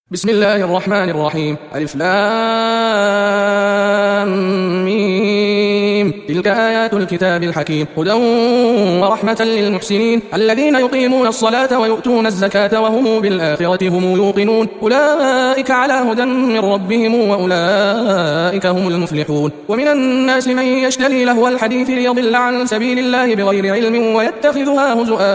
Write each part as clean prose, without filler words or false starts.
بسم الله الرحمن الرحيم. ألف لام ميم. تلك آيات الكتاب الحكيم هدى ورحمة للمحسنين الذين يقيمون الصلاة ويؤتون الزكاة وهم بالآخرة هم يوقنون أولئك على هدى من ربهم وأولئك هم المفلحون. ومن الناس من يشتري لهو الحديث ليضل عن سبيل الله بغير علم ويتخذها هزؤا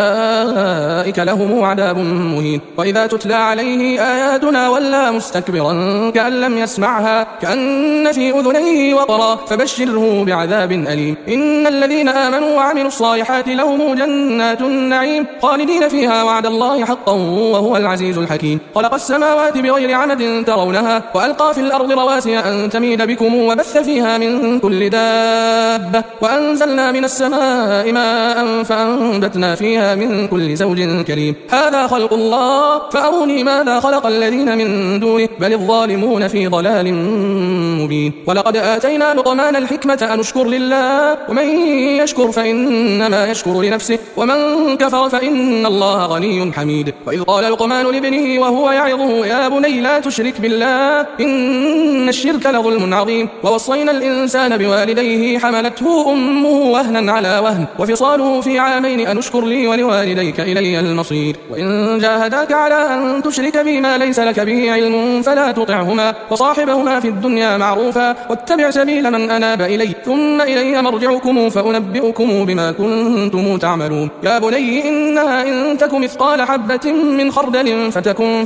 أولئك لهم عذاب مهين. وإذا تتلى عليه آياتنا ولى مستكبرا كأن لم يسمعها كأن في أذنيه وقرا فبشره بعذاب أليم. إن الذين آمنوا وعملوا الصالحات لهم جنات النعيم خالدين فيها وعد الله حقا وهو العزيز الحكيم. خلق السماوات بغير عمد ترونها وألقى في الأرض رواسي أن تميد بكم وبث فيها من كل دابة وأنزلنا من السماء ماء فأنبتنا فيها من كل زوج كريم. هذا خلق الله فأروني ماذا خلق الذين من دونه بل الظالمون في ضلال مبين. ولقد آتينا لقمان الحكمة أن اشكر لله ومن يشكر فإنما يشكر لنفسه ومن كفر فإن الله غني حميد. وإذ قال لقمان لابنه وهو يعظه يا بني لا تشرك بالله إن الشرك لظلم عظيم. ووصينا الإنسان بوالديه حملته أمه وهنا على وهن وفصاله في عامين أن اشكر لي ولوالديك إلي المصير. وإن جاهداك على أن تشرك بي ما ليس لك به علم فلا تطعهما وصاحبهما في الدنيا معروفا واتبع سبيل من أناب إلي ثم إلي مرجعكم فأنبئكم بما كنتم تعملون. يا بني إنها إن تك مثقال حبة من خردل فتكن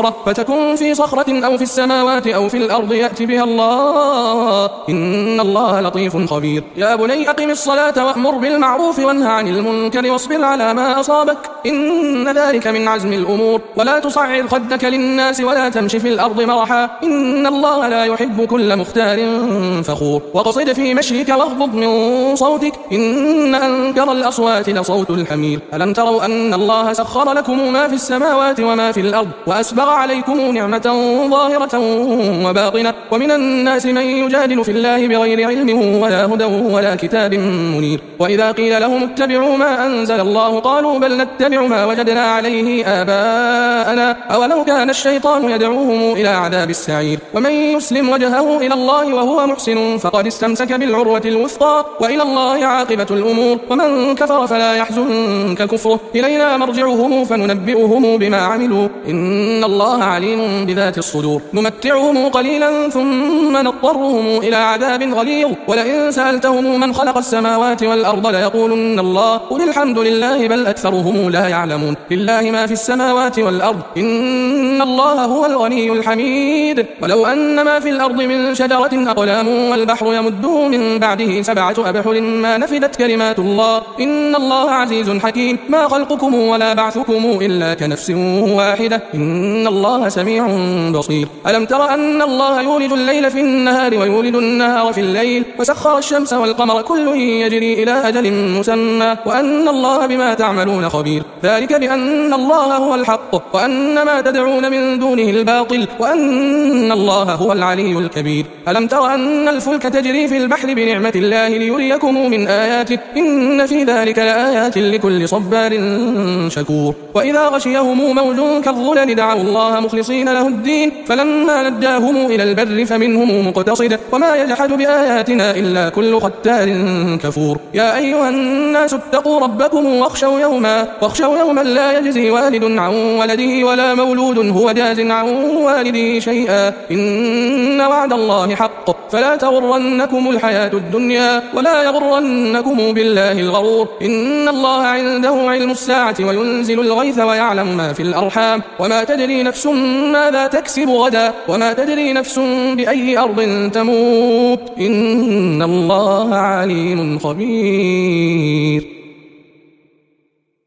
في صخرة أو في السماوات أو في الأرض يأتي بها الله إن الله لطيف خبير. يا بني أقم الصلاة وأمر بالمعروف وانه عن المنكر واصبر على ما أصابك إن ذلك من عزم الأمور. ولا تصعر خدك للناس ولا تمشي في الأرض مرحا إن الله لا يحب كل مختال فخور. واقصد في مشيك واغضض من صوتك إن أنكر الأصوات لصوت الحمير. ألم تروا أن الله سخر لكم ما في السماوات وما في الأرض وأسبغ عليكم نعمة ظاهرة وباطنة ومن الناس من يجادل في الله بغير علم ولا هدى ولا كتاب منير. وإذا قيل لهم اتبعوا ما أنزل الله قالوا بل نتبع ما وجدنا عليه آباءنا أولو كان الشيطان يدعوهم إلى عذاب السعير. ومن يسلم وجهه إلى الله وهو محسن فقد استمسك بالعروة الوثقى وإلى الله عاقبة الأمور. ومن كفر فلا يحزنك كفره إلينا مرجعهم فننبئهم بما عملوا إن الله عليم بذات الصدور. نمتعهم قليلا ثم نضطرهم إلى عذاب غليظ ولئن سألتهم من خلق السماوات والأرض ليقولن الله قل الحمد لله بل أكثرهم لا يعلمون. لله ما في السماوات والأرض إن الله هو الغني الحميد. ولو أن ما في الأرض من شجرة أقلام والبحر يمده من بعده 7 أبحر ما نفدت كلمات الله إن الله عزيز حكيم. ما خلقكم ولا بعثكم إلا كنفس واحدة إن الله سميع بصير. ألم تر أن الله يولج الليل في النهار ويولج النهار في الليل وسخر الشمس والقمر كل يجري إلى أجل مسمى وأن الله بما تعملون خبير. ذلك بأن الله هو الحق وأن ما تدعون من دونه الباطل وأن الله هو العلي الكبير. ألم تر أن الفلك تجري في البحر بنعمة الله ليريكم من آياته إن في ذلك لآيات لكل صبار شكور. وإذا غشيهم موج كالظلل دعوا الله مخلصين له الدين فلما نجاهم إلى البر فمنهم مقتصد وما يجحد بآياتنا إلا كل ختار كفور. يا أيها الناس اتقوا ربكم واخشوا يوما لا يجزي والد عن ولده ولا مولود هو جاز عن والده شيئا إن وعد الله حق فلا تغرنكم الحياة الدنيا ولا يغرنكم بالله الغرور. إن الله عنده علم الساعة وينزل الغيث ويعلم ما في الأرحام وما تدري نفس ماذا تكسب غدا وما تدري نفس بأي أرض تموت إن الله عليم خبير.